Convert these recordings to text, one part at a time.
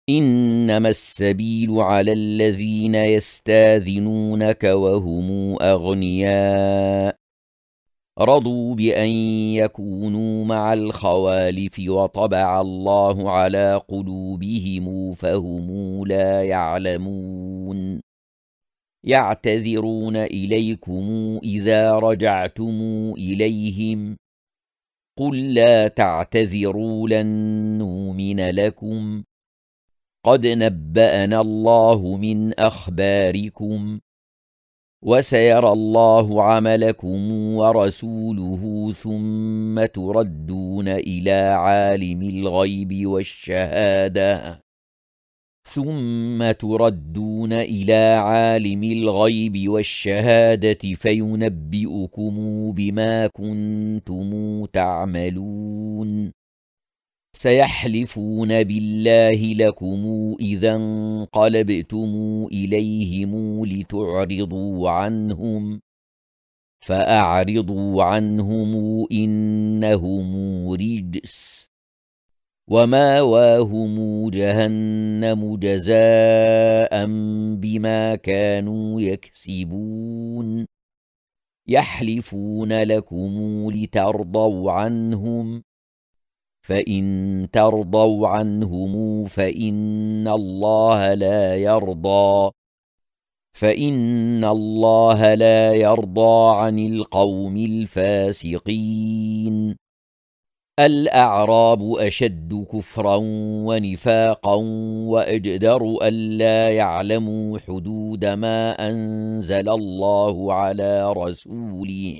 إنما السبيل على الذين يستاذنونك وهم أغنياء رضوا بأن يكونوا مع الخوالف وطبع الله على قلوبهم فهم لا يعلمون يعتذرون إليكم إذا رجعتم إليهم قل لا تعتذروا لن نؤمن لكم قد نبأنا الله من أخباركم وسيرى الله عملكم ورسوله ثم تردون إلى عالم الغيب والشهادة فينبئكم بما كنتم تعملون سيحلفون بالله لكم إذا انقلبتم إليهم لتعرضوا عنهم فأعرضوا عنهم إنهم رجس وماواهم جهنم جزاء بما كانوا يكسبون يحلفون لكم لترضوا عنهم فإن ترضوا عنهم فإن الله لا يرضى عن القوم الفاسقين الأعراب أشد كفرا ونفاقا وأجدر ألا يعلموا حدود ما أنزل الله على رسوله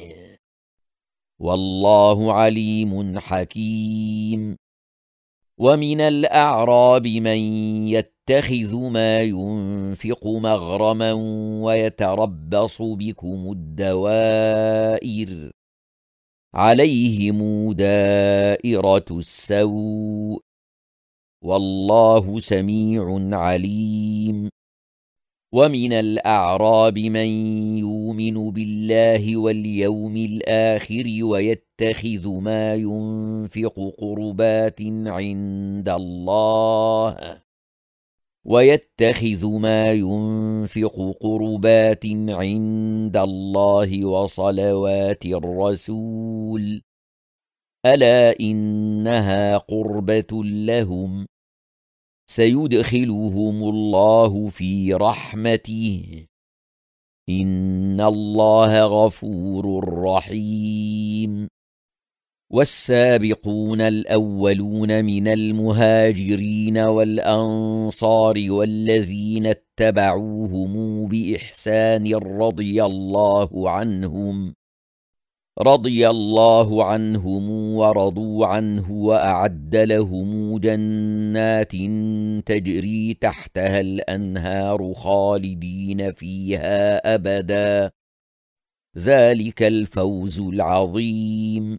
والله عليم حكيم ومن الأعراب من يتخذ ما ينفق مغرما ويتربص بكم الدوائر عليهم دائرة السوء والله سميع عليم ومن الأعراب من يؤمن بالله واليوم الآخر ويتخذ ما ينفق قربات عند الله وصلوات الرسول ألا إنها قربة لهم سيدخلهم الله في رحمته إن الله غفور رحيم والسابقون الأولون من المهاجرين والأنصار والذين اتبعوهم بإحسان رضي الله عنهم ورضوا عنه وأعد لهم جنات تجري تحتها الأنهار خالدين فيها أبدا ذلك الفوز العظيم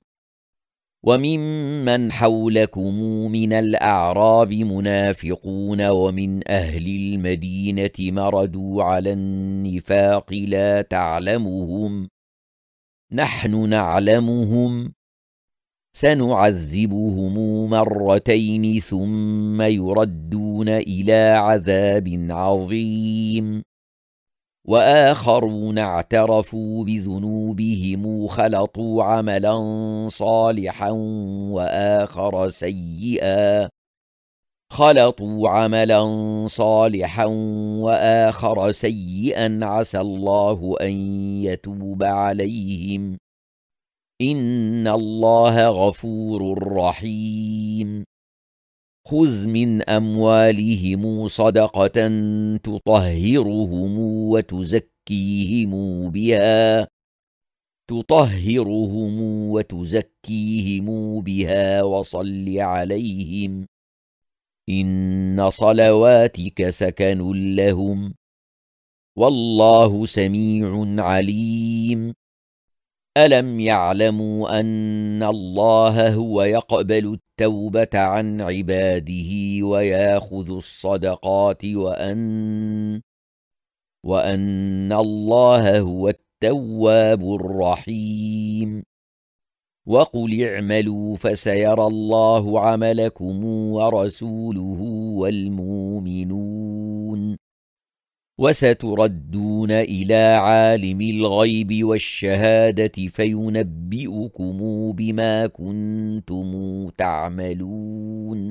وممن حولكم من الأعراب منافقون ومن أهل المدينة مردوا على النفاق لا تعلمهم نحن نعلمهم سنعذبهم مرتين ثم يردون إلى عذاب عظيم وآخرون اعترفوا بذنوبهم خلطوا عملا صالحا وآخر سيئا عسى الله أن يتوب عليهم إن الله غفور رحيم خذ من أموالهم صدقة تطهرهم وتزكيهم بها وصل عليهم إن صلواتك سكن لهم والله سميع عليم ألم يعلموا أن الله هو يقبل التوبة عن عباده ويأخذ الصدقات وأن الله هو التواب الرحيم وقل اعملوا فسيرى الله عملكم ورسوله والمؤمنون وستردون إلى عالم الغيب والشهادة فينبئكم بما كنتم تعملون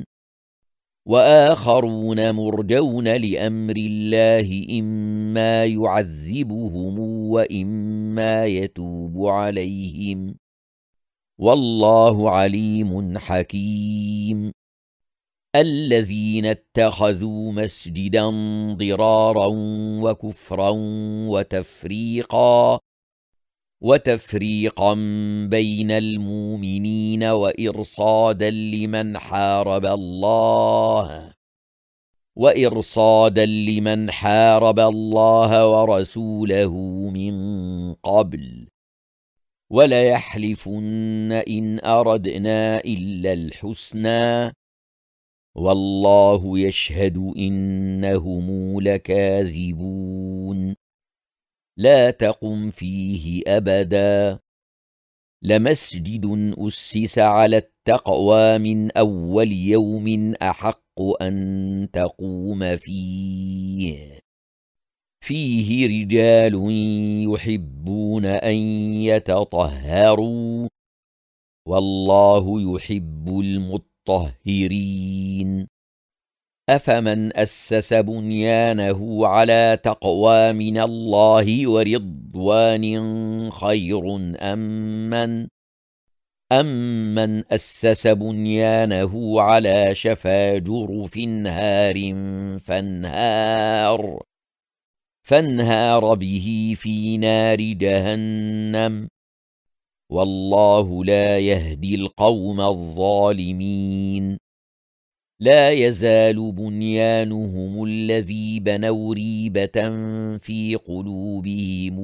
وآخرون مرجون لأمر الله إما يعذبهم وإما يتوب عليهم والله عليم حكيم الذين اتخذوا مسجدا ضرارا وكفرا وتفريقا بين المؤمنين وإرصادا لمن حارب الله ورسوله من قبل وليحلفن إن أردنا إلا الحسنى والله يشهد إنهم لكاذبون لا تقم فيه أبدا لمسجد أسس على التقوى من أول يوم أحق أن تقوم فيه رجال يحبون أن يتطهروا والله يحب المطهرين أفمن أسس بنيانه على تقوى من الله ورضوان خير أمن أسس بنيانه على شفا جرف نهار فانهار به في نار جهنم والله لا يهدي القوم الظالمين لا يزال بنيانهم الذي بنوا ريبة في قلوبهم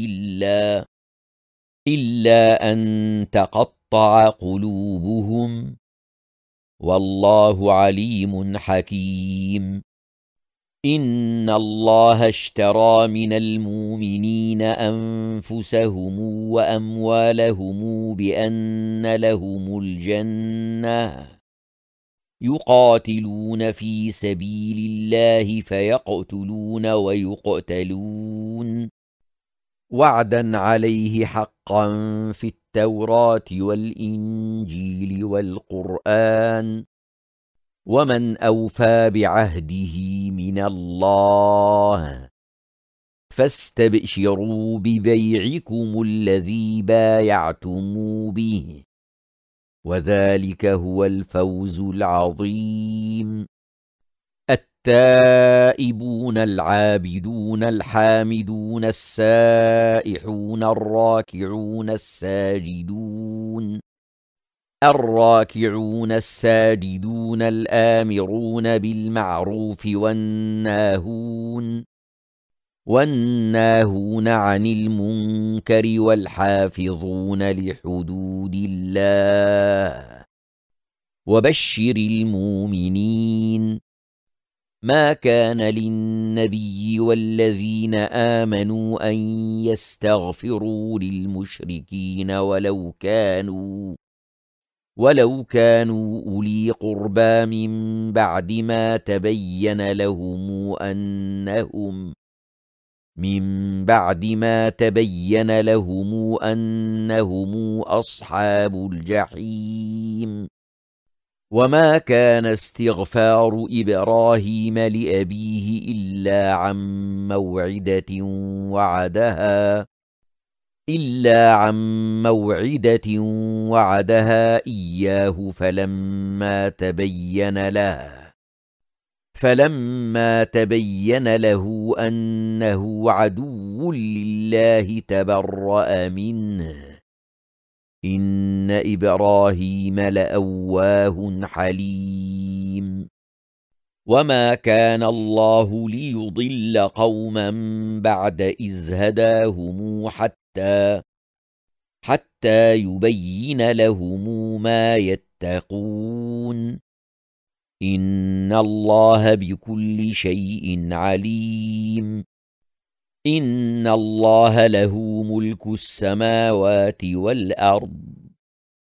إلا أن تقطع قلوبهم والله عليم حكيم إن الله اشترى من المؤمنين أنفسهم وأموالهم بأن لهم الجنة يقاتلون في سبيل الله فيقتلون ويقتلون وعدا عليه حقا في التوراة والإنجيل والقرآن ومن أوفى بعهده من الله فاستبشروا ببيعكم الذي بايعتم به وذلك هو الفوز العظيم التائبون العابدون الحامدون السائحون الراكعون الساجدون الآمرون بالمعروف والناهون عن المنكر والحافظون لحدود الله وبشر المؤمنين ما كان للنبي والذين آمنوا أن يستغفروا للمشركين ولو كانوا أولي قربى من بعد ما تبين لهم أنهم أصحاب الجحيم وما كان استغفار إبراهيم لأبيه إلا عن موعدة وعدها إياه فلما تبين له أنه عدو لله تبرأ منه إن إبراهيم لأواه حليم وما كان الله ليضل قوما بعد إذ هداهم حتى يبين لهم ما يتقون إن الله بكل شيء عليم إن الله له ملك السماوات والأرض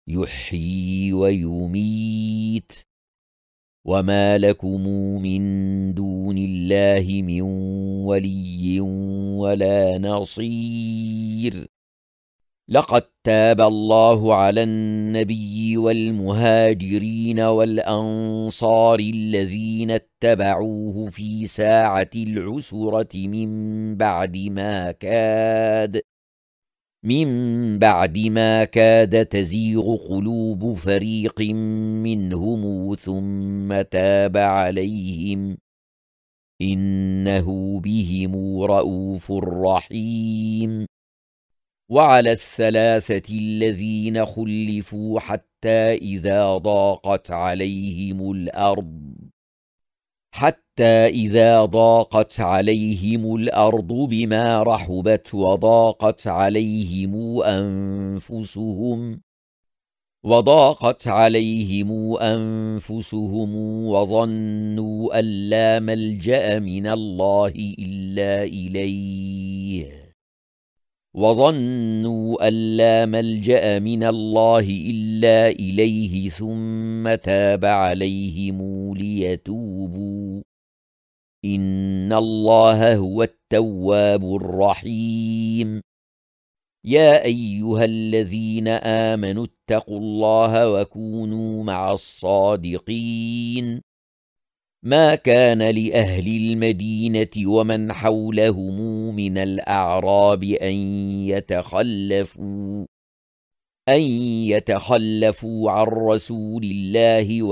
يحيي ويميت وما لكم من دون الله من ولي ولا نصير. لقد تاب الله على النبي والمهاجرين والأنصار الذين اتبعوه في ساعة العسرة من بعد ما كاد تزيغ قلوب فريق منهم ثم تاب عليهم إنه بهم رءوف رحيم. وعلى الثلاثة الذين خلفوا حتى إذا ضاقت عليهم الأرض بما رحبت وضاقت عليهم أنفسهم وظنوا أن لا ملجأ من الله إلا إليه ثم تاب عليهم ليتوبوا إن الله هو التواب الرحيم. يا أيها الذين آمنوا اتقوا الله وكونوا مع الصادقين. ما كان لأهل المدينة ومن حولهم من الأعراب أن يتخلفوا عن رسول الله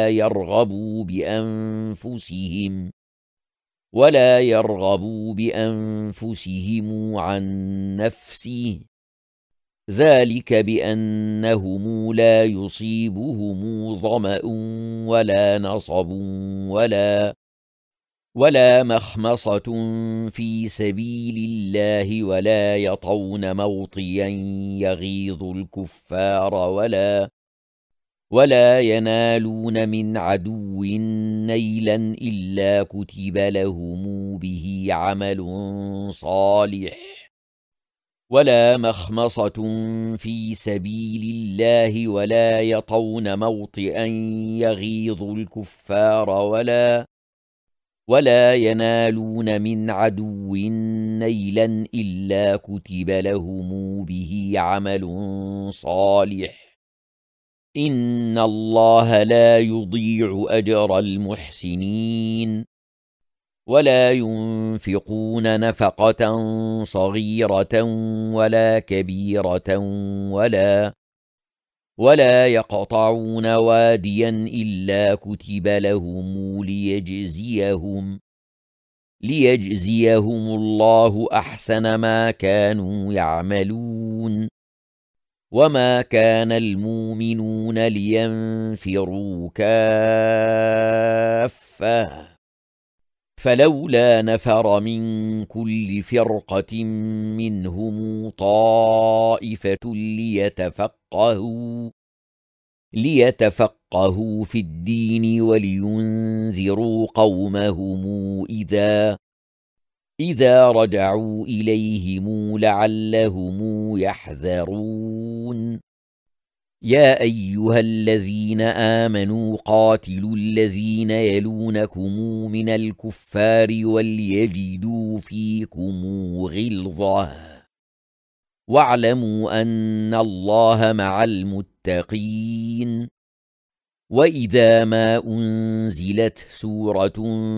ولا يرغبوا بأنفسهم عن نفسه، ذلك بأنهم لا يصيبهم ظمأ ولا نصب ولا مخمصة في سبيل الله ولا يطون موطئا يغيظ الكفار ولا ينالون من عدو نيلا إلا كتب لهم به عمل صالح. ولا مخمصة في سبيل الله ولا يطون موطئا يغيظ الكفار ولا ينالون من عدو نيلا إلا كتب لهم به عمل صالح. إن الله لا يضيع أجر المحسنين. ولا ينفقون نفقة صغيرة ولا كبيرة ولا يقطعون واديا إلا كتب لهم ليجزيهم الله أحسن ما كانوا يعملون. وما كان المؤمنون لينفروا كافة فلولا نفر من كل فرقة منهم طائفة ليتفقهوا في الدين ولينذروا قومهم إذا رجعوا إليهم لعلهم يحذرون. يا أيها الذين آمنوا قاتلوا الذين يلونكم من الكفار وليجدوا فيكم غلظة واعلموا أن الله مع المتقين. وإذا ما أنزلت سورة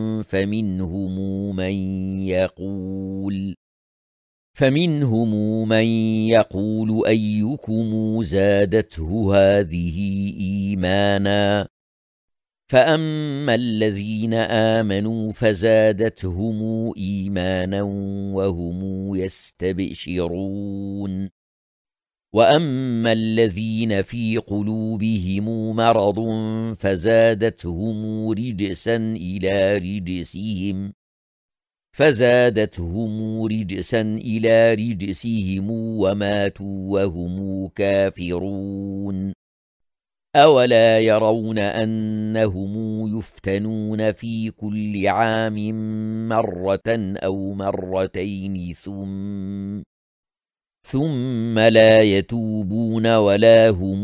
فمنهم من يقول أيكم زادته هذه إيمانا فأما الذين آمنوا فزادتهم إيمانا وهم يستبشرون. وأما الذين في قلوبهم مرض فزادتهم رجسا إلى رجسهم وماتوا وهم كافرون. أولا يرون أنهم يفتنون في كل عام مرة أو مرتين ثم لا يتوبون ولا هم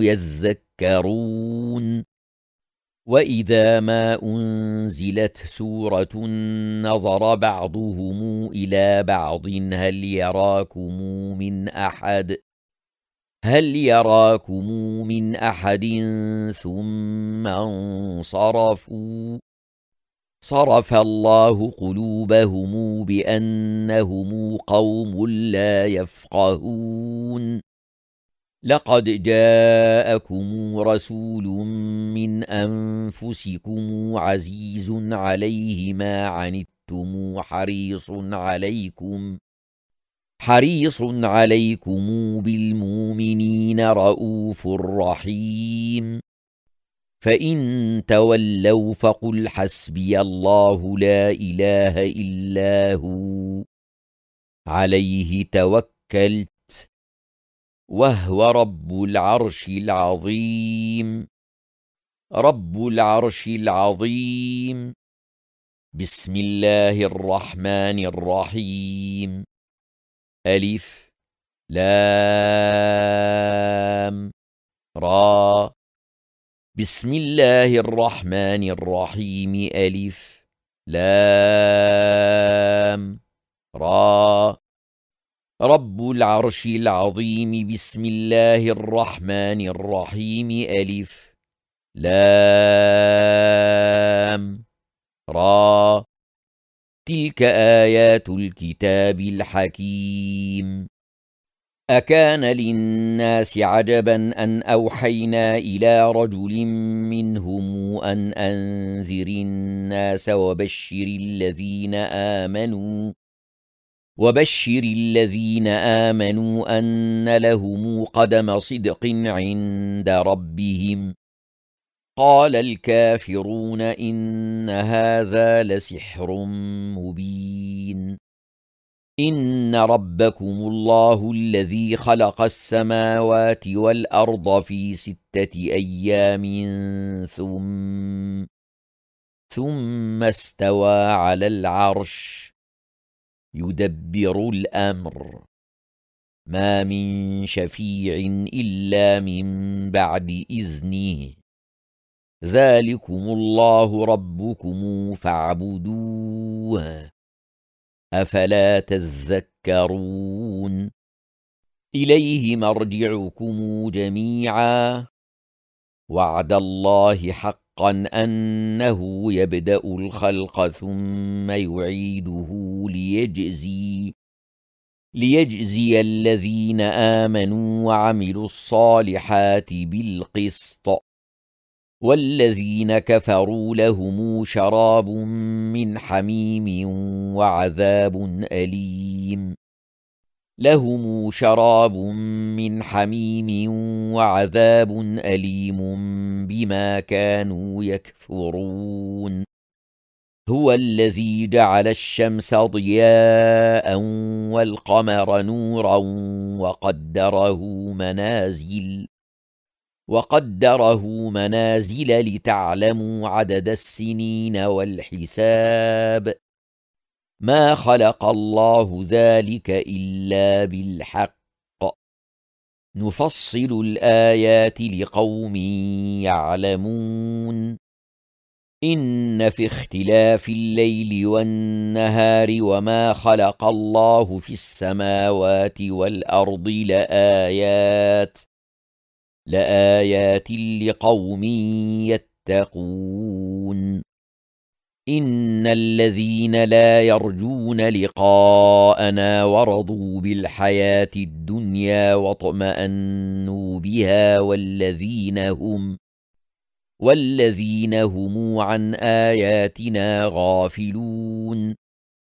يذكرون وإذا ما أنزلت سورة نظر بعضهم إلى بعض هل يراكم من أحد ثم انصرفوا صرف الله قلوبهم بأنهم قوم لا يفقهون لقد جاءكم رسول من أنفسكم عزيز عليه ما عنتم حريص عليكم بالمؤمنين رؤوف رحيم فإن تولوا فقل حسبي الله لا إله إلا هو عليه توكلت وهو رب العرش العظيم بسم الله الرحمن الرحيم ألف لام را بسم الله الرحمن الرحيم ألف لام را رب العرش العظيم بسم الله الرحمن الرحيم ألف لام را تلك آيات الكتاب الحكيم أكان للناس عجبا أن أوحينا إلى رجل منهم أن أنذر الناس وبشر الذين آمنوا أن لهم قدم صدق عند ربهم قال الكافرون إن هذا لسحر مبين إن ربكم الله الذي خلق السماوات والأرض في 6 أيام ثم استوى على العرش يدبر الأمر ما من شفيع إلا من بعد إذنه ذلكم الله ربكم فاعبدوه أفلا تذكرون إليه مرجعكم جميعا وعد الله حقا أنه يبدأ الخلق ثم يعيده ليجزي الذين آمنوا وعملوا الصالحات بالقسط والذين كفروا لهم شراب من حميم وعذاب أليم بما كانوا يكفرون هو الذي جعل الشمس ضياء والقمر نورا وقدره منازل لتعلموا عدد السنين والحساب ما خلق الله ذلك إلا بالحق نفصل الآيات لقوم يعلمون إن في اختلاف الليل والنهار وما خلق الله في السماوات والأرض لآيات لقوم يتقون إن الذين لا يرجون لقاءنا ورضوا بالحياة الدنيا واطمأنوا بها والذين هم عن آياتنا غافلون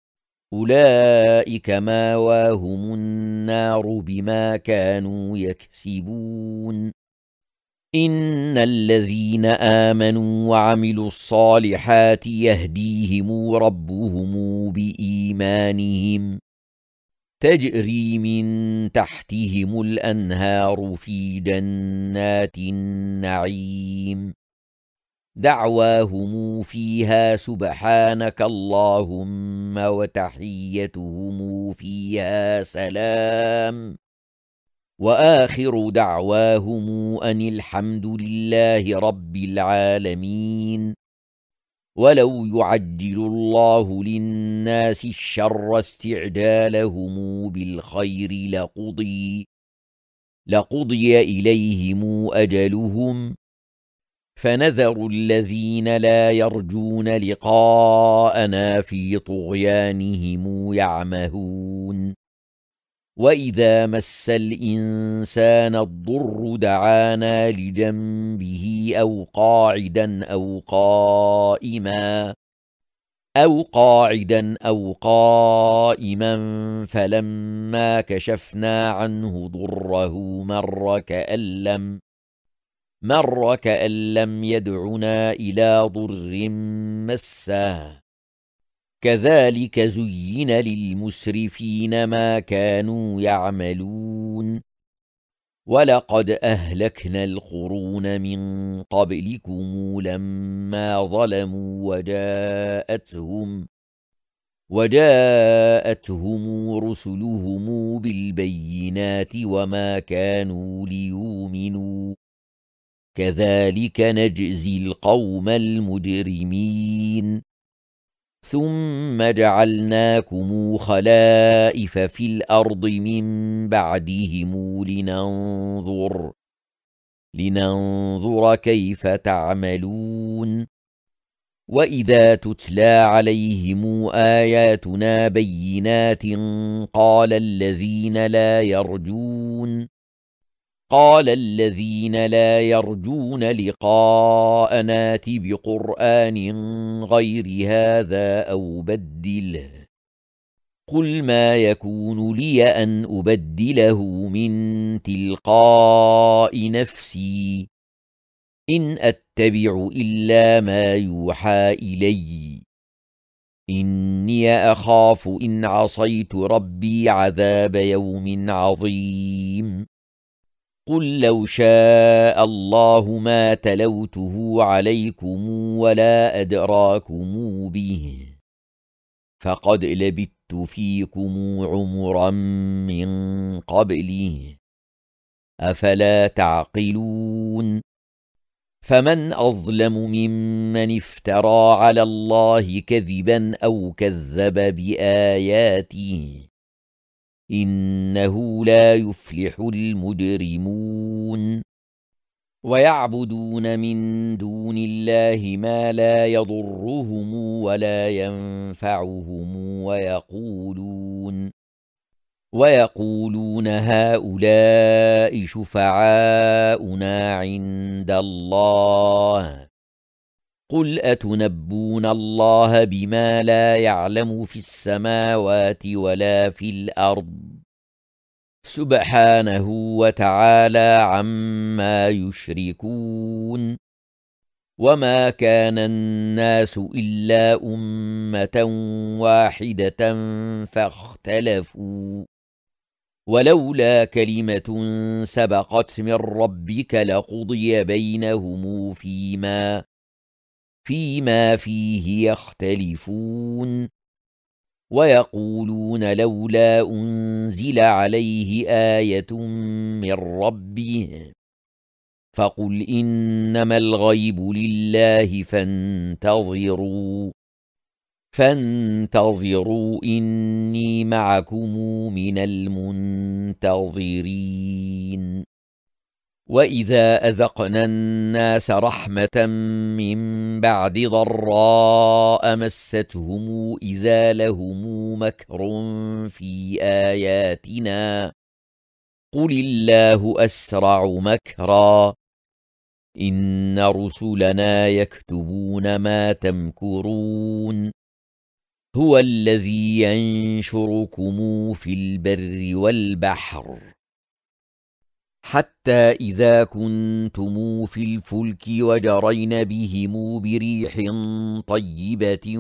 أولئك ماواهم النار بما كانوا يكسبون إن الذين آمنوا وعملوا الصالحات يهديهم ربهم بإيمانهم تجري من تحتهم الأنهار في جنات النعيم دعواهم فيها سبحانك اللهم وتحيتهم فيها سلام وآخر دعواهم أن الحمد لله رب العالمين. ولو يعجل الله للناس الشر استعجالهم بالخير لقضي إليهم أجلهم، فنذر الذين لا يرجون لقاءنا في طغيانهم يعمهون. وإذا مس الإنسان الضر دعانا لجنبه أو قاعدا فلما كشفنا عنه ضره مر كأن لم يدعنا إلى ضر مسه. كذلك زين للمسرفين ما كانوا يعملون. ولقد أهلكنا القرون من قبلكم لما ظلموا وجاءتهم رسلهم بالبينات وما كانوا ليؤمنوا. كذلك نجزي القوم المجرمين. ثم جعلناكم خلائف في الأرض من بعدهم لننظر كيف تعملون. وإذا تتلى عليهم آياتنا بينات قال الذين لا يرجون لقاءنا ائت بقرآن غير هذا أو بدله. قل ما يكون لي أن أبدله من تلقاء نفسي إن أتبع إلا ما يوحى إلي إني أخاف إن عصيت ربي عذاب يوم عظيم. قل لو شاء الله ما تلوته عليكم ولا أدراكم به فقد لبثت فيكم عمرا من قبله أفلا تعقلون. فمن أظلم ممن افترى على الله كذبا أو كذب بآياته إنه لا يفلح المجرمون. ويعبدون من دون الله ما لا يضرهم ولا ينفعهم ويقولون هؤلاء شفعاؤنا عند الله. قل أتنبون الله بما لا يعلم في السماوات ولا في الأرض سبحانه وتعالى عما يشركون. وما كان الناس إلا أمة واحدة فاختلفوا ولولا كلمة سبقت من ربك لقضي بينهم فيما فيه يختلفون. ويقولون لولا أنزل عليه آية من ربه فقل إنما الغيب لله فانتظروا إني معكم من المنتظرين. وإذا أذقنا الناس رحمة من بعد ضراء مستهم إذا لهم مكر في آياتنا قل الله أسرع مكرا إن رسلنا يكتبون ما تمكرون. هو الذي ينشركم في البر والبحر حتى إذا كنتم في الفلك وجرين بهم بريح طيبة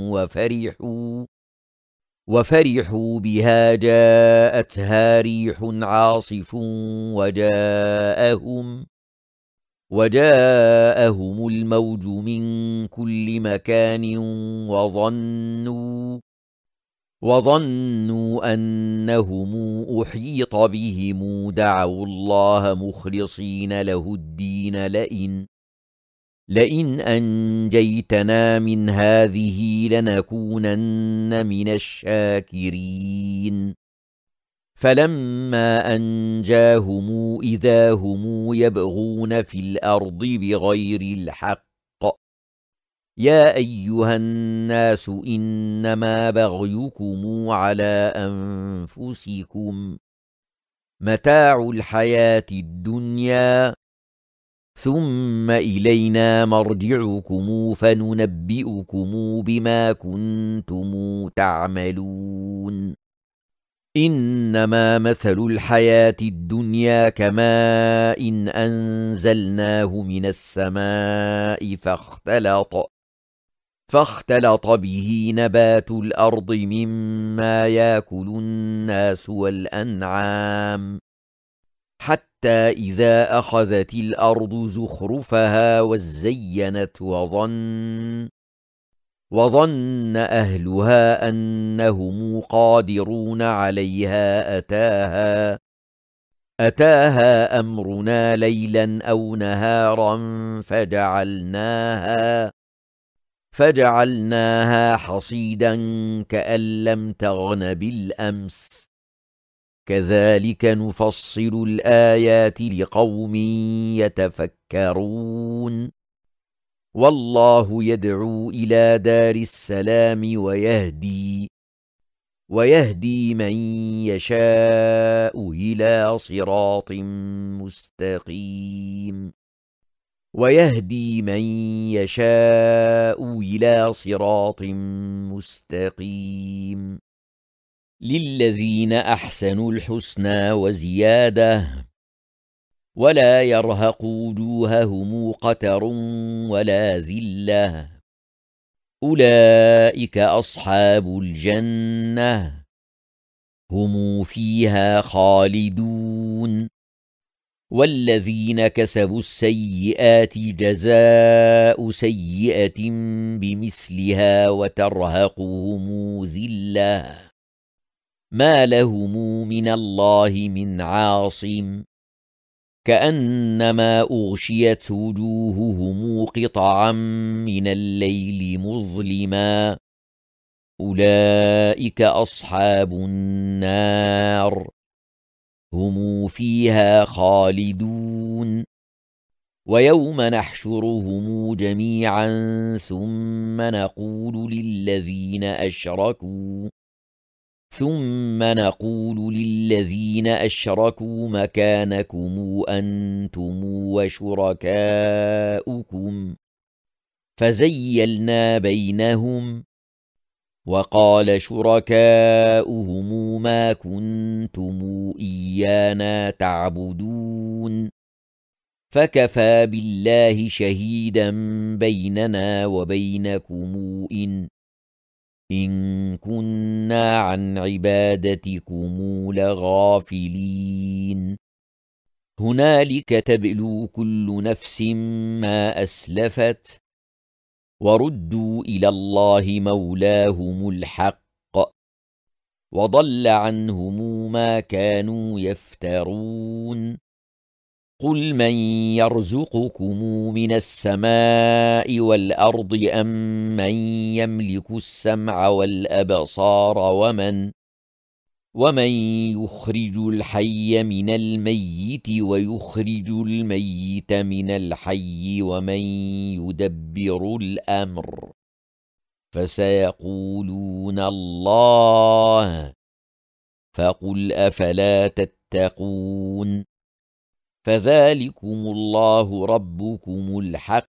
وفرحوا بها جاءتها ريح عاصف وجاءهم الموج من كل مكان وظنوا أنهم أحيط بهم دعوا الله مخلصين له الدين لئن أنجيتنا من هذه لنكونن من الشاكرين فلما أنجاهم إذا هم يبغون في الأرض بغير الحق يا أيها الناس إنما بغيكم على أنفسكم متاع الحياة الدنيا ثم إلينا مرجعكم فننبئكم بما كنتم تعملون إنما مثل الحياة الدنيا كماء إن أنزلناه من السماء فاختلط به نبات الأرض مما يأكل الناس والأنعام حتى إذا أخذت الأرض زخرفها وزينت وظن أهلها أنهم قادرون عليها أتاها أمرنا ليلا أو نهارا فجعلناها حصيدا كأن لم تغن بالأمس كذلك نفصل الآيات لقوم يتفكرون والله يدعو إلى دار السلام ويهدي من يشاء إلى صراط مستقيم للذين أحسنوا الحسنى وزيادة ولا يرهق وجوههم قتر ولا ذلة أولئك أصحاب الجنة هم فيها خالدون والذين كسبوا السيئات جزاء سيئة بمثلها وترهقهم ذلة ما لهم من الله من عاصم كأنما أغشيت وجوههم قطعا من الليل مظلما أولئك أصحاب النار هم فيها خالدون ويوم نحشرهم جميعا ثم نقول للذين أشركوا مكانكم أنتم وشركاؤكم فزيلنا بينهم وقال شركاؤهم ما كنتم إيانا تعبدون فكفى بالله شهيدا بيننا وبينكم إن كنا عن عبادتكم لغافلين هنالك تبلو كل نفس ما أسلفت وردوا إلى الله مولاهم الحق وضل عنهم ما كانوا يفترون قل من يرزقكم من السماء والأرض أم من يملك السمع والأبصار ومن يخرج الحي من الميت ويخرج الميت من الحي ومن يدبر الأمر فسيقولون الله فقل أفلا تتقون فذلكم الله ربكم الحق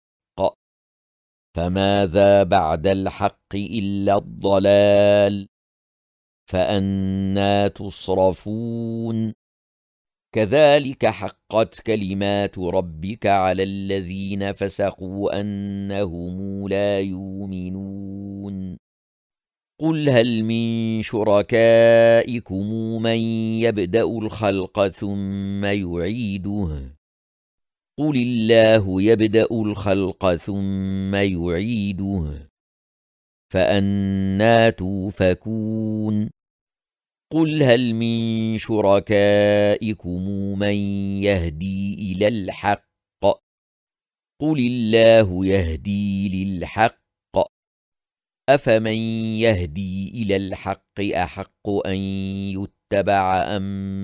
فماذا بعد الحق إلا الضلال فأنى تصرفون كذلك حقت كلمات ربك على الذين فسقوا أنهم لا يؤمنون قل هل من شركائكم من يبدأ الخلق ثم يعيده قل الله يبدأ الخلق ثم يعيده فأنى توفكون قل هل من شركائكم من يهدي إلى الحق قل الله يهدي للحق أفمن يهدي إلى الحق أحق أن يتبع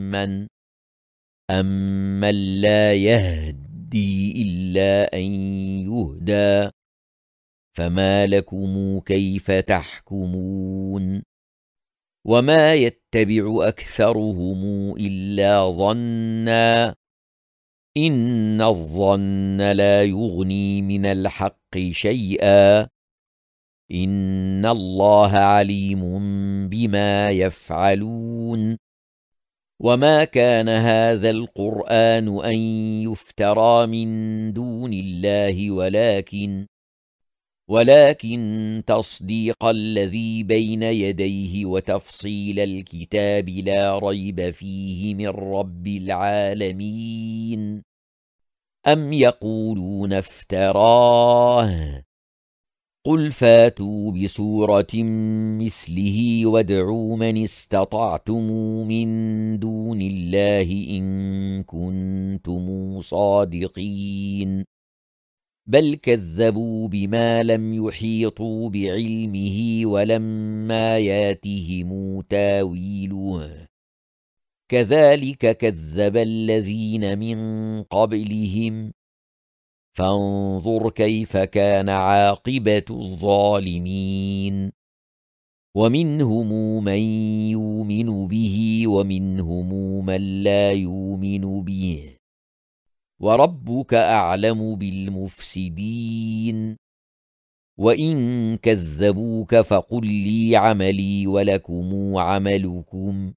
أمن لا يهدي إلا أن يهدى فما لكم كيف تحكمون وما يتبع أكثرهم إلا ظنا إن الظن لا يغني من الحق شيئا إن الله عليم بما يفعلون وما كان هذا القرآن أن يفترى من دون الله ولكن تصديق الذي بين يديه وتفصيل الكتاب لا ريب فيه من رب العالمين أم يقولون افتراه قل فاتوا بسورة مثله وادعوا من استطعتم من دون الله إن كنتم صادقين بل كذبوا بما لم يحيطوا بعلمه ولما ياتهم تاويله كذلك كذب الذين من قبلهم فانظر كيف كان عاقبة الظالمين ومنهم من يؤمن به ومنهم من لا يؤمن به وربك أعلم بالمفسدين وإن كذبوك فقل لي عملي ولكم عملكم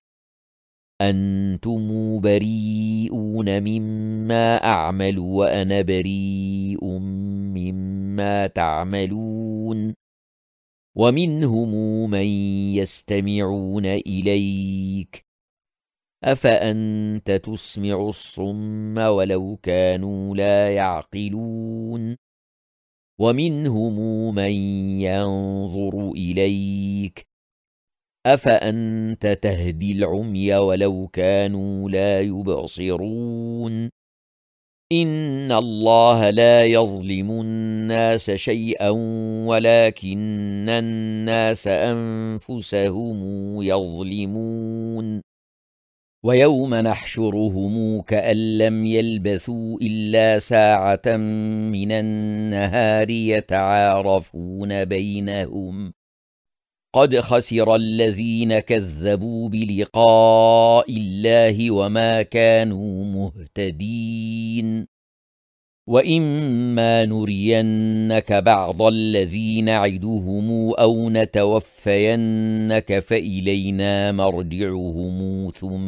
أنتم بريئون مما أعمل وأنا بريء مما تعملون ومنهم من يستمعون إليك أفأنت تسمع الصم ولو كانوا لا يعقلون ومنهم من ينظر إليك أفأنت تهدي العمي ولو كانوا لا يبصرون إن الله لا يظلم الناس شيئا ولكن الناس أنفسهم يظلمون ويوم نحشرهم كأن لم يلبثوا إلا ساعة من النهار يتعارفون بينهم قد خسر الذين كذبوا بلقاء الله وما كانوا مهتدين وإما نرينك بعض الذي نعدهم أو نتوفينك فإلينا مرجعهم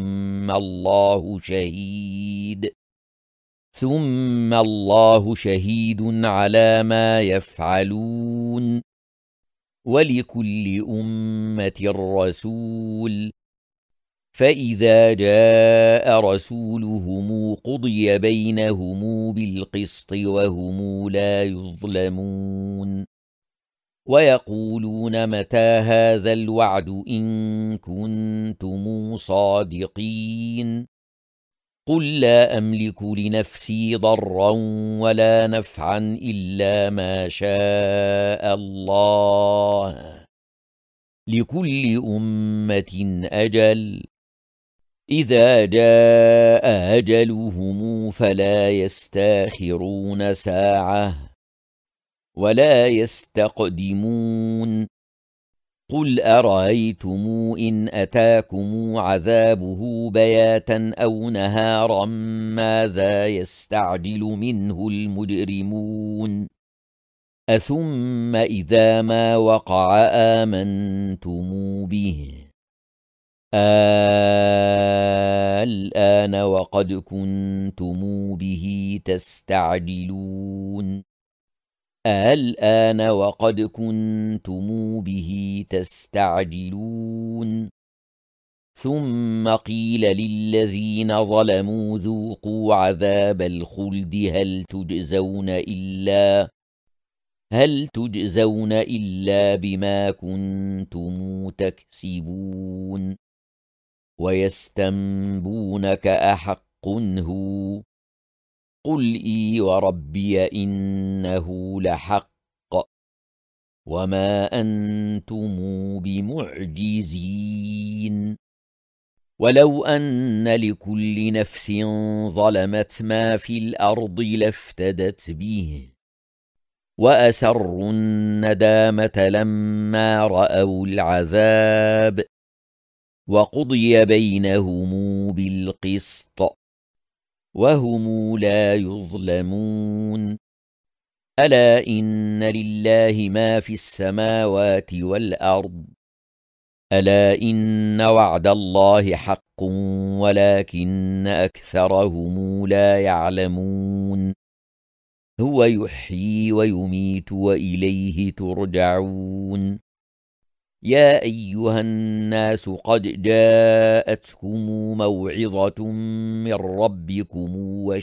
ثم الله شهيد على ما يفعلون ولكل أمة رسول فإذا جاء رسولهم قضي بينهم بالقسط وهم لا يظلمون ويقولون متى هذا الوعد إن كنتم صادقين قل لا أملك لنفسي ضرا ولا نفعا إلا ما شاء الله لكل أمة أجل إذا جاء أجلهم فلا يستاخرون ساعة ولا يستقدمون قل أرأيتم إن أتاكم عذابه بياتا أو نهارا ماذا يستعجل منه المجرمون أثم إذا ما وقع آمنتم به الآن وقد كنتم به تستعجلون الآن وقد كنتم به تستعجلون ثم قيل للذين ظلموا ذوقوا عذاب الخلد هل تجزون هل تجزون إلا بما كنتم تكسبون ويستنبونك أحق هو قل إي وربي إنه لحق وما أنتم بمعجزين ولو أن لكل نفس ظلمت ما في الأرض لافتدت به وأسروا الندامة لما رأوا العذاب وقضي بينهم بالقسط وهم لا يظلمون ألا إن لله ما في السماوات والأرض ألا إن وعد الله حق ولكن أكثرهم لا يعلمون هو يحيي ويميت وإليه ترجعون يا أيها الناس قد جاءتكم موعظة من ربكم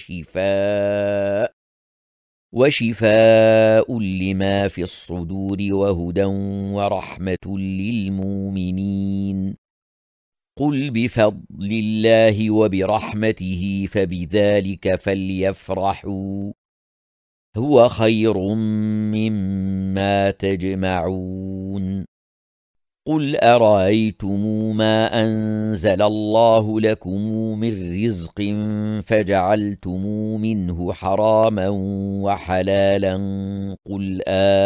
وشفاء لما في الصدور وهدى ورحمة للمؤمنين قل بفضل الله وبرحمته فبذلك فليفرحوا هو خير مما تجمعون قل أرأيتم ما أنزل الله لكم من رزق فجعلتم منه حراما وحلالا قل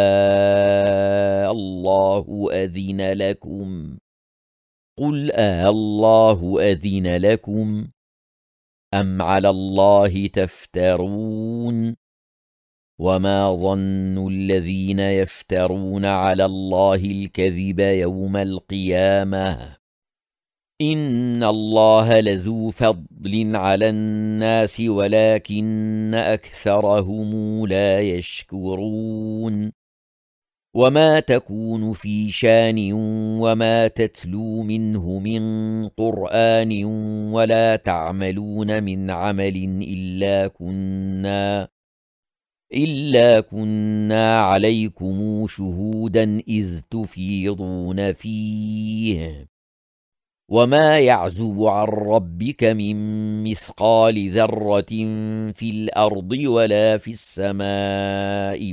الله أذن لكم أم على الله تفترون وما ظن الذين يفترون على الله الكذب يوم القيامة إن الله لذو فضل على الناس ولكن أكثرهم لا يشكرون وما تكون في شان وما تتلو منه من قرآن ولا تعملون من عمل إلا كنا عليكم شهودا إذ تفيضون فيه وما يعزب عن ربك من مثقال ذرة في الأرض ولا في السماء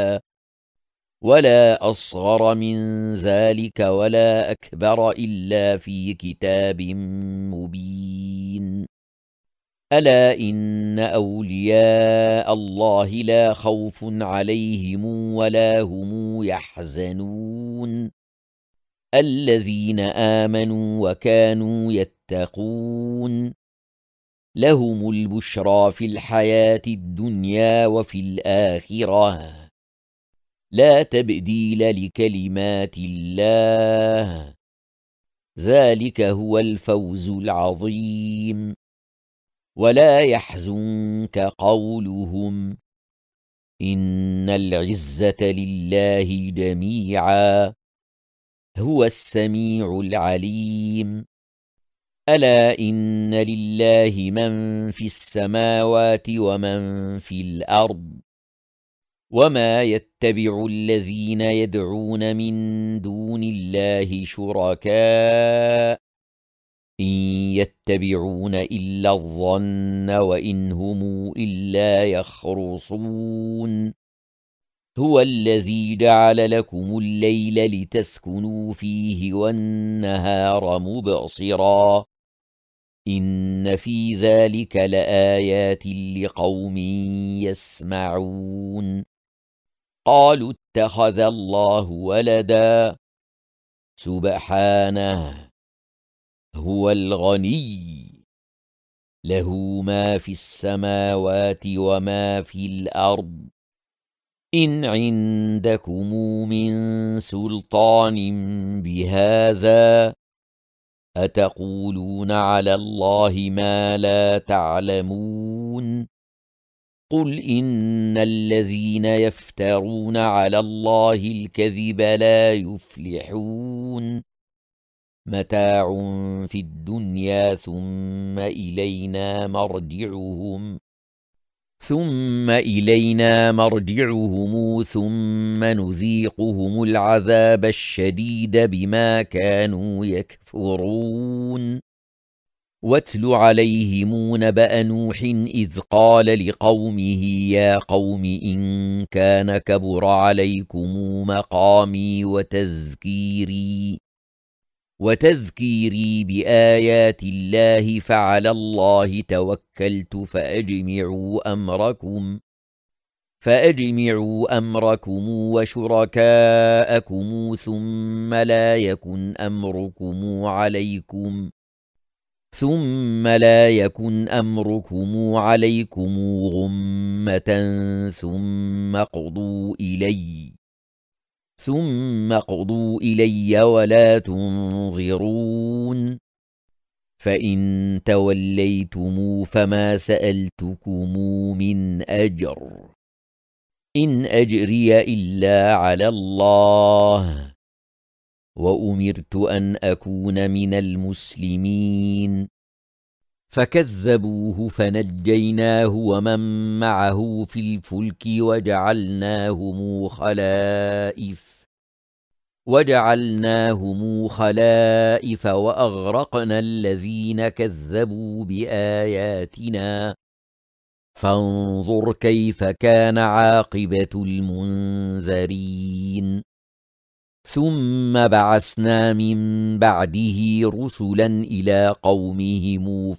ولا أصغر من ذلك ولا أكبر إلا في كتاب مبين ألا إن أولياء الله لا خوف عليهم ولا هم يحزنون الذين آمنوا وكانوا يتقون لهم البشرى في الحياة الدنيا وفي الآخرة لا تبديل لكلمات الله ذلك هو الفوز العظيم ولا يحزنك قولهم إن العزة لله جميعا هو السميع العليم ألا إن لله من في السماوات ومن في الأرض وما يتبع الذين يدعون من دون الله شركاء إن يتبعون إلا الظن وإن هم إلا يخرصون هو الذي جعل لكم الليل لتسكنوا فيه والنهار مبصرا إن في ذلك لآيات لقوم يسمعون قالوا اتخذ الله ولدا سبحانه هو الغني له ما في السماوات وما في الأرض إن عندكم من سلطان بهذا أتقولون على الله ما لا تعلمون قل إن الذين يفترون على الله الكذب لا يفلحون متاع في الدنيا ثم إلينا مرجعهم ثم إلينا مرجعهم ثم نذيقهم العذاب الشديد بما كانوا يكفرون واتل عليهم نبأ نوح إذ قال لقومه يا قوم إن كان كبر عليكم مقامي وتذكيري بآيات الله فعلى الله توكلت فأجمعوا أمركم وشركاءكم ثم لا يكن أمركم عليكم غمة ثم اقضوا إلي ولا تنظرون فإن توليتم فما سألتكم من أجر إن أجري إلا على الله وأمرت أن أكون من المسلمين فكذبوه فنجيناه ومن معه في الفلك وجعلناهم خلائف وأغرقنا الذين كذبوا بآياتنا فانظر كيف كان عاقبة المنذرين ثم بعثنا من بعده رسلا إلى قومهم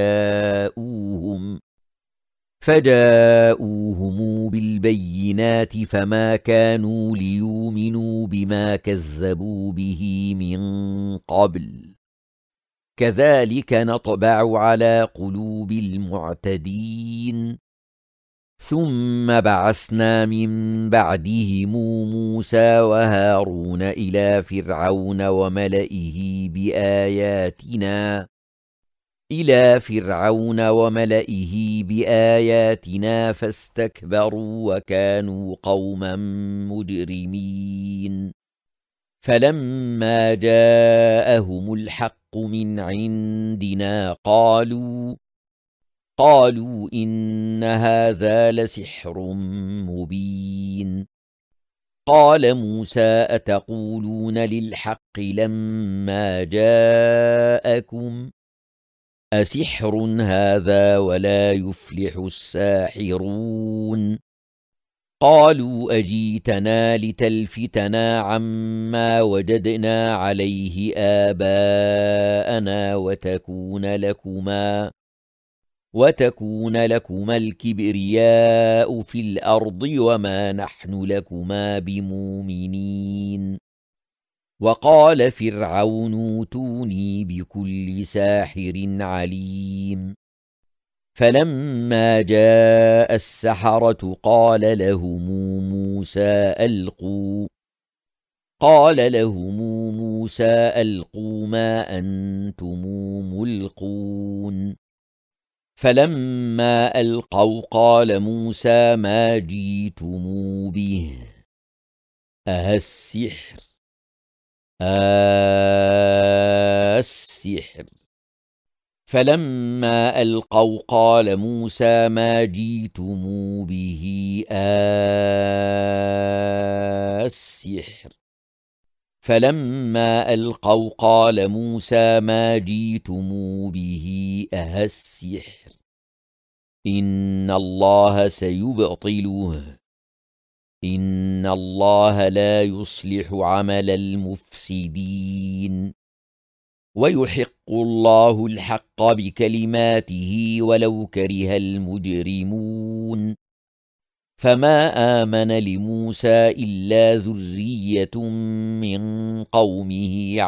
فجاءوهم بالبينات فما كانوا ليؤمنوا بما كذبوا به من قبل كذلك نطبع على قلوب المعتدين ثم بعثنا من بعدهم موسى وهارون إلى فرعون وملئه بآياتنا فاستكبروا وكانوا قوما مجرمين فلما جاءهم الحق من عندنا قالوا إن هذا لسحر مبين قال موسى أتقولون للحق لما جاءكم أسحر هذا ولا يفلح الساحرون قالوا أجيتنا لتلفتنا عما وجدنا عليه آباءنا وتكون لكما الكبرياء في الأرض وما نحن لكما بمؤمنين وقال فرعون اوتوني بكل ساحر عليم فلما جاء السحرة قال لهم موسى ألقوا ما أنتم ملقون فلما ألقوا قال موسى ما جئتم به السحر فلما ألقوا قال موسى ما جئتم به السحر فلما ألقوا قال موسى ما جئتم به السحر إن الله سيبطله إن الله لا يصلح عمل المفسدين ويحق الله الحق بكلماته ولو كره المجرمون فما آمن لموسى إلا ذرية من قومه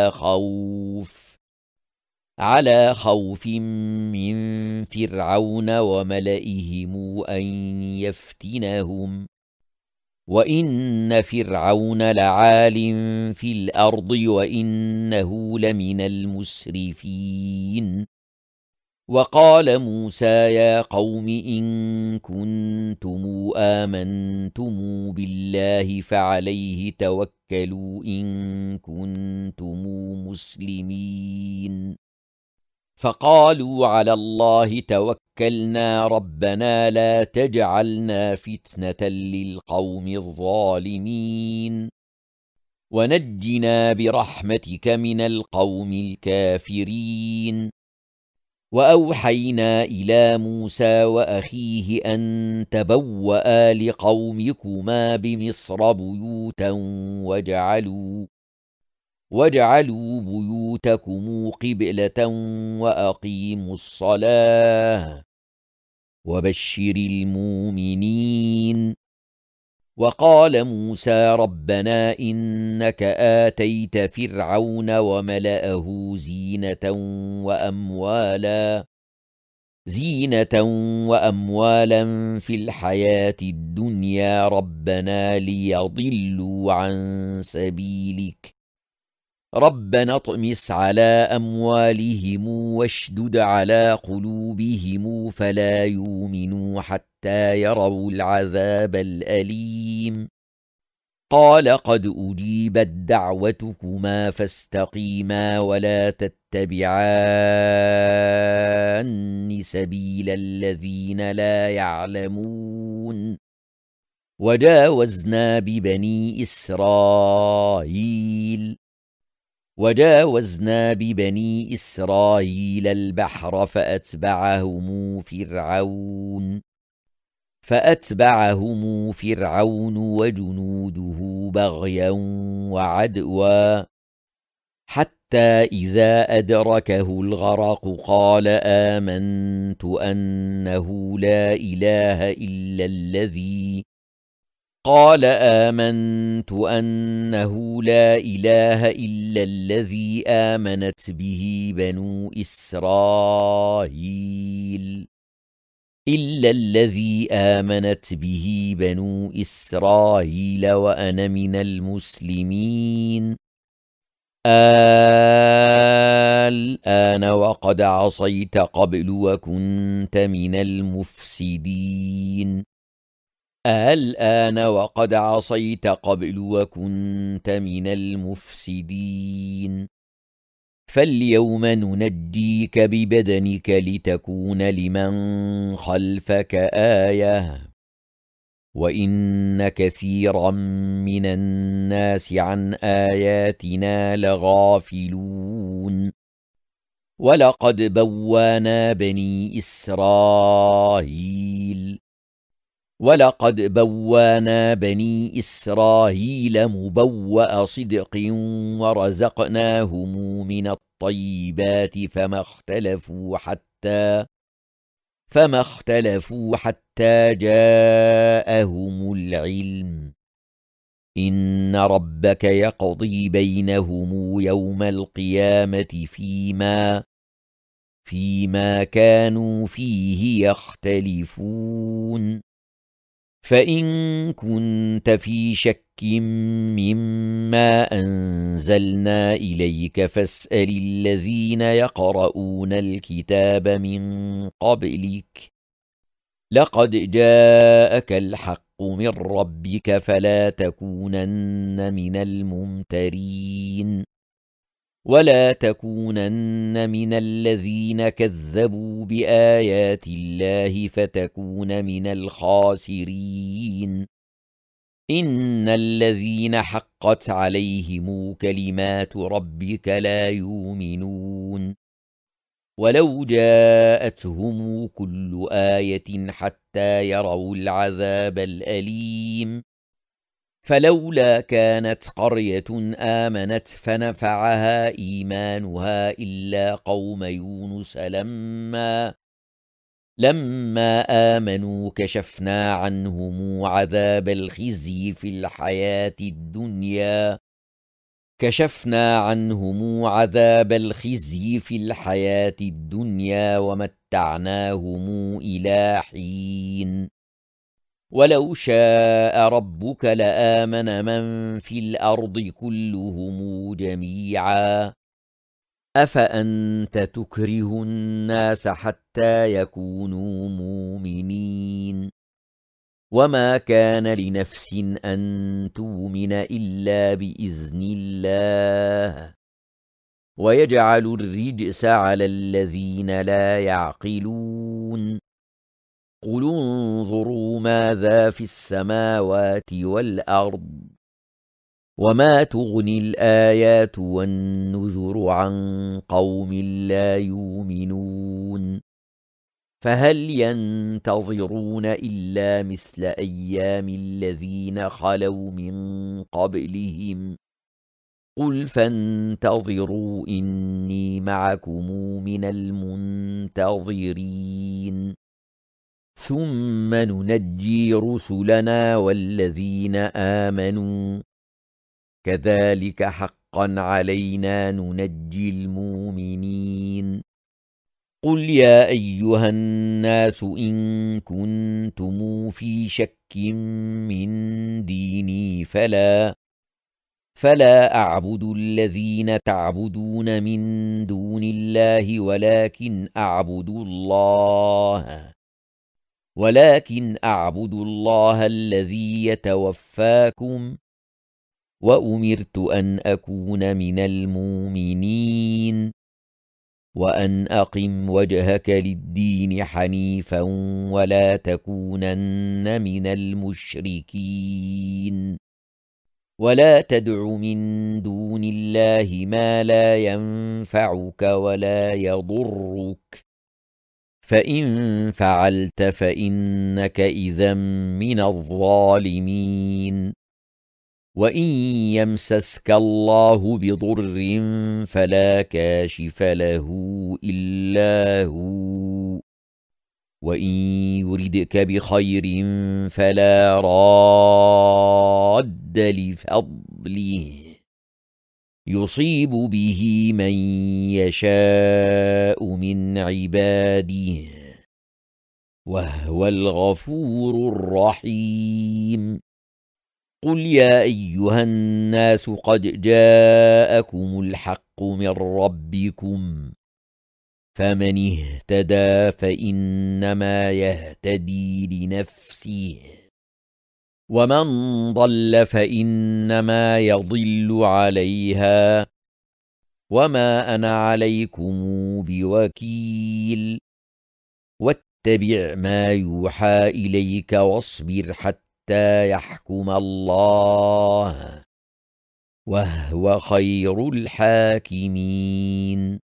على خوف من فرعون وملئهم أن يفتنهم وإن فرعون لعال في الأرض وإنه لمن المسرفين وقال موسى يا قوم إن كنتم آمنتم بالله فعليه توكلوا إن كنتم مسلمين فقالوا على الله توكلنا ربنا لا تجعلنا فتنة للقوم الظالمين ونجنا برحمتك من القوم الكافرين. وأوحينا إلى موسى وأخيه أن تبوأ لقومكما بمصر بيوتا واجعلوا بيوتكم قبلة وأقيموا الصلاة وبشر المؤمنين. وقال موسى ربنا إنك آتيت فرعون وملأه زينة وأموالا في الحياة الدنيا ربنا ليضلوا عن سبيلك ربنا اطمس على أموالهم واشدد على قلوبهم فلا يؤمنوا حتى يروا العذاب الأليم. قال قد أجيبت دعوتكما فاستقيما ولا تتبعان سبيل الذين لا يعلمون. وجاوزنا ببني إسرائيل البحر فأتبعهم فرعون وجنوده بغيا وعدوا حتى إذا أدركه الغرق قال آمنت أنه لا إله إلا الذي آمنت به بنو إسرائيل وأنا من المسلمين. الآن وقد عصيت قبل وكنت من المفسدين. فاليوم ننجيك ببدنك لتكون لمن خلفك آية وإن كثيرا من الناس عن آياتنا لغافلون. ولقد بوّانا بني إسرائيل مبوأ صدق ورزقناهم من الطيبات فما اختلفوا حتى جاءهم العلم. إن ربك يقضي بينهم يوم القيامة فيما كانوا فيه يختلفون. فإن كنت في شك مما أنزلنا إليك فاسأل الذين يقرؤون الكتاب من قبلك لقد جاءك الحق من ربك فلا تكونن من الممترين ولا تكونن من الذين كذبوا بآيات الله فتكون من الخاسرين. إن الذين حقت عليهم كلمات ربك لا يؤمنون ولو جاءتهم كل آية حتى يروا العذاب الأليم. فلولا كانت قرية آمنت فنفعها إيمانها إلا قوم يونس لما آمنوا كشفنا عنهم عذاب الخزي في الحياة الدنيا ومتعناهم إلى حين. ولو شاء ربك لآمن من في الأرض كلهم جميعا أفأنت تكره الناس حتى يكونوا مؤمنين. وما كان لنفس أن تؤمن إلا بإذن الله ويجعل الرجس على الذين لا يعقلون قل انظروا ماذا في السماوات والأرض وما تغني الآيات والنذر عن قوم لا يؤمنون فهل ينتظرون إلا مثل أيام الذين خلوا من قبلهم قل فانتظروا إني معكم من المنتظرين ثم ننجي رسلنا والذين آمنوا كذلك حقا علينا ننجي المؤمنين قل يا أيها الناس إن كنتم في شك من ديني فلا أعبد الذين تعبدون من دون الله ولكن أعبد الله الذي يتوفاكم وأمرت أن أكون من المؤمنين وأن أقم وجهك للدين حنيفا ولا تكونن من المشركين ولا تدع من دون الله ما لا ينفعك ولا يضرك فإن فعلت فإنك إذا من الظالمين وإن يمسسك الله بضر فلا كاشف له إلا هو وإن يردك بخير فلا راد لفضله يصيب به من يشاء من عباده وهو الغفور الرحيم قل يا أيها الناس قد جاءكم الحق من ربكم فمن اهتدى فإنما يهتدي لنفسه ومن ضل فإنما يضل عليها وما أنا عليكم بوكيل واتبع ما يوحى إليك واصبر حتى يحكم الله وهو خير الحاكمين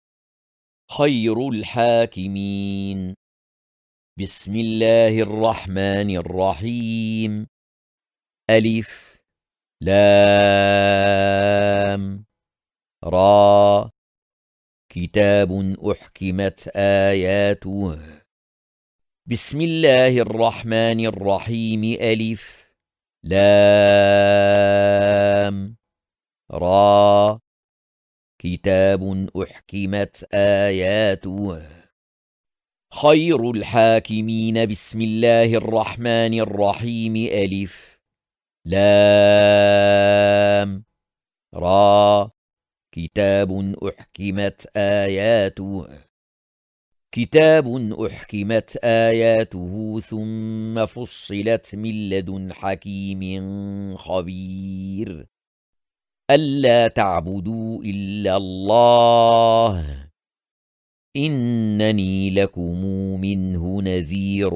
بسم الله الرحمن الرحيم ألف لام را كتاب أحكمت آياته بسم الله الرحمن الرحيم ألف لام را كتاب أحكمت آياته خير الحاكمين بسم الله الرحمن الرحيم ألف لام را كتاب أحكمت آياته ثم فصلت من لدن حكيم خبير ألا تعبدوا إلا الله إنني لكم منه نذير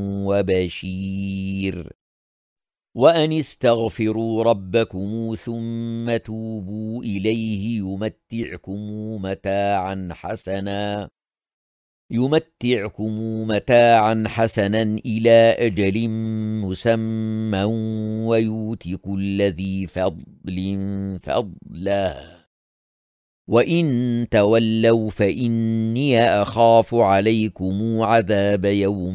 وبشير وأن استغفروا ربكم ثم توبوا إليه يمتعكم متاعا حسنا إلى أجل مسمى ويؤت كل ذي فضل فضله وإن تولوا فإني أخاف عليكم عذاب يوم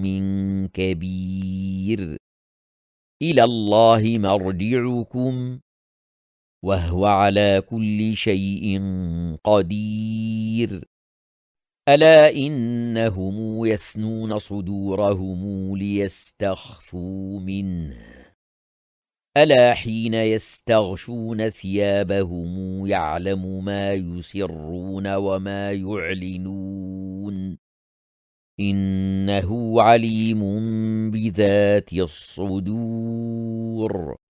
كبير إلى الله مرجعكم وهو على كل شيء قدير ألا إنهم يثنون صدورهم ليستخفوا منه ألا حين يستغشون ثيابهم يعلم ما يسرون وما يعلنون إنه عليم بذات الصدور